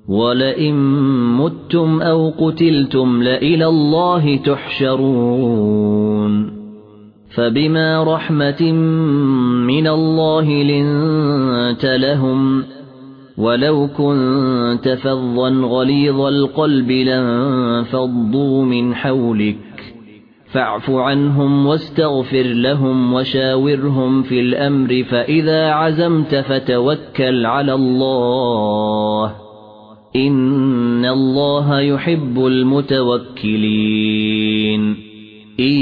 ولئن متم أو قتلتم لإلى الله تحشرون فبما رحمة من الله لنت لهم ولو كنت فظا غليظ القلب لانفضوا من حولك فاعف عنهم واستغفر لهم وشاورهم في الأمر فإذا عزمت فتوكل على الله إن الله يحب المتوكلين إن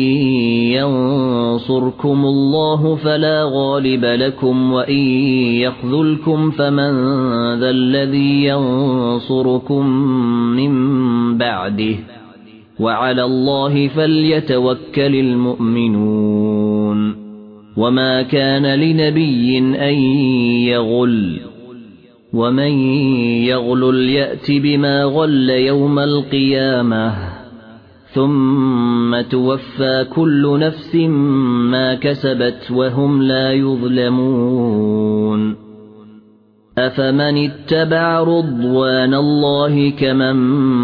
ينصركم الله فلا غالب لكم وإن يخذلكم فمن ذا الذي ينصركم من بعده وعلى الله فليتوكل المؤمنون وما كان لنبي أن يغل ومن يغلل يأت بما غل يوم القيامة ثم توفى كل نفس ما كسبت وهم لا يظلمون أفمن اتبع رضوان الله كمن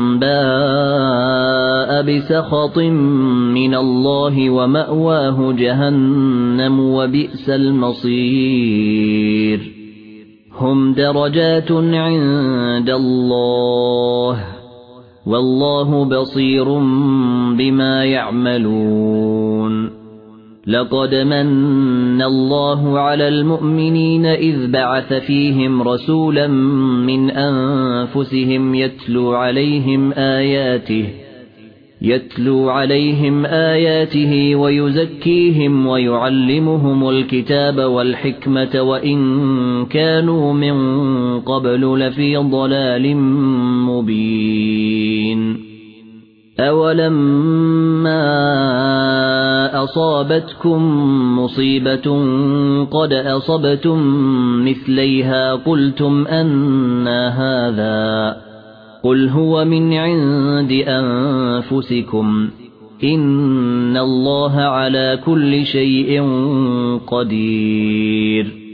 باء بسخط من الله ومأواه جهنم وبئس المصير هم درجات عند الله والله بصير بما يعملون لقد من الله على المؤمنين إذ بعث فيهم رسولا من أنفسهم يتلو عليهم آياته ويزكيهم ويعلمهم الكتاب والحكمة وإن كانوا من قبل لفي ضلال مبين أولما أصابتكم مصيبة قد أصبتم مثليها قلتم أنى هذا قل هو من عند أنفسكم إن الله على كل شيء قدير